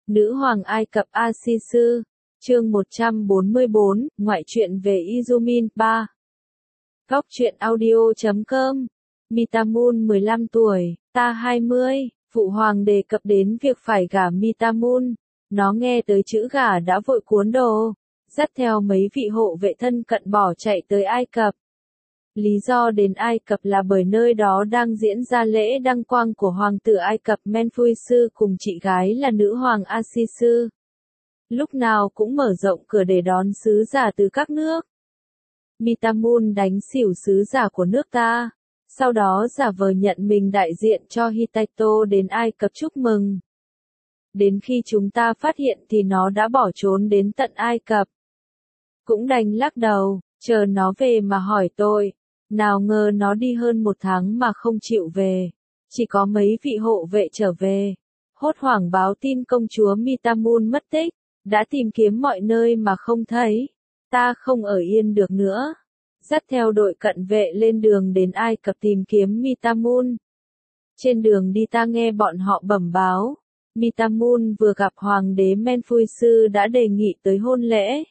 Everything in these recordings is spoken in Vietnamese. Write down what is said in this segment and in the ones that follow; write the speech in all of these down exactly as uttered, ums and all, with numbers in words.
Nữ hoàng Ai Cập Asisu, chương một trăm bốn mươi bốn, ngoại truyện về Izumin, ba. Góc truyện audio chấm com. Mitamun mười lăm tuổi, ta hai mươi, phụ hoàng đề cập đến việc phải gả Mitamun. Nó nghe tới chữ gả đã vội cuốn đồ, dắt theo mấy vị hộ vệ thân cận bỏ chạy tới Ai Cập. Lý do đến Ai Cập là bởi nơi đó đang diễn ra lễ đăng quang của hoàng tử Ai Cập Menfuisu cùng chị gái là nữ hoàng Asisu. Lúc nào cũng mở rộng cửa để đón sứ giả từ các nước. Mitamun đánh xỉu sứ giả của nước ta, sau đó giả vờ nhận mình đại diện cho Hittito đến Ai Cập chúc mừng. Đến khi chúng ta phát hiện thì nó đã bỏ trốn đến tận Ai Cập. Cũng đành lắc đầu, chờ nó về mà hỏi tôi. Nào ngờ nó đi hơn một tháng mà không chịu về. Chỉ có mấy vị hộ vệ trở về. Hốt hoảng báo tin công chúa Mitamun mất tích. Đã tìm kiếm mọi nơi mà không thấy. Ta không ở yên được nữa. Dắt theo đội cận vệ lên đường đến Ai Cập tìm kiếm Mitamun. Trên đường đi ta nghe bọn họ bẩm báo. Mitamun vừa gặp hoàng đế Menfuisu đã đề nghị tới hôn lễ.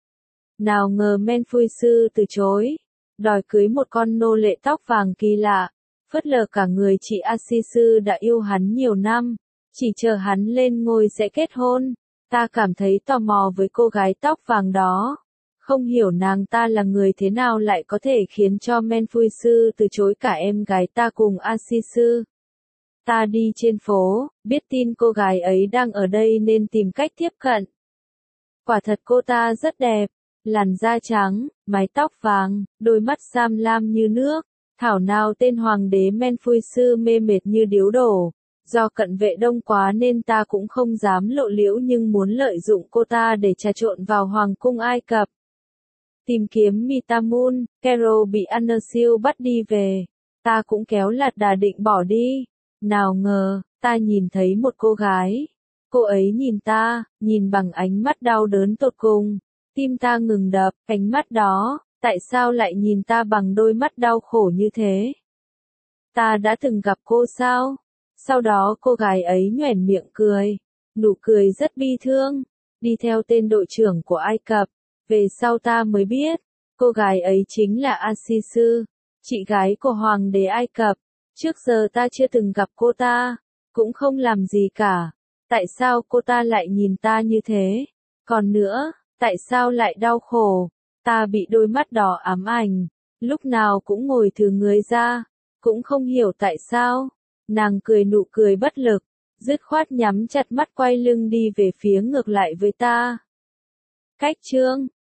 Nào ngờ Menfuisu từ chối. Đòi cưới một con nô lệ tóc vàng kỳ lạ, phớt lờ cả người chị Asisu đã yêu hắn nhiều năm, chỉ chờ hắn lên ngôi sẽ kết hôn. Ta cảm thấy tò mò với cô gái tóc vàng đó, không hiểu nàng ta là người thế nào lại có thể khiến cho Menfuisu từ chối cả em gái ta cùng Asisu. Ta đi trên phố, biết tin cô gái ấy đang ở đây nên tìm cách tiếp cận. Quả thật cô ta rất đẹp. Làn da trắng, mái tóc vàng, đôi mắt xám lam như nước, thảo nào tên hoàng đế Menfuisu mê mệt như điếu đổ. Do cận vệ đông quá nên ta cũng không dám lộ liễu nhưng muốn lợi dụng cô ta để trà trộn vào hoàng cung Ai Cập. Tìm kiếm Mitamun, Kero bị Anasiu bắt đi về. Ta cũng kéo lạt đà định bỏ đi. Nào ngờ, ta nhìn thấy một cô gái. Cô ấy nhìn ta, nhìn bằng ánh mắt đau đớn tột cùng. Tim ta ngừng đập, ánh mắt đó, tại sao lại nhìn ta bằng đôi mắt đau khổ như thế? Ta đã từng gặp cô sao? Sau đó cô gái ấy nhoẻn miệng cười, nụ cười rất bi thương, đi theo tên đội trưởng của Ai Cập. Về sau ta mới biết, cô gái ấy chính là Asisu, chị gái của hoàng đế Ai Cập. Trước giờ ta chưa từng gặp cô ta, cũng không làm gì cả. Tại sao cô ta lại nhìn ta như thế? Còn nữa, tại sao lại đau khổ? Ta bị đôi mắt đỏ ám ảnh, lúc nào cũng ngồi thừ người ra, cũng không hiểu tại sao. Nàng cười nụ cười bất lực, dứt khoát nhắm chặt mắt quay lưng đi về phía ngược lại với ta. Cách chương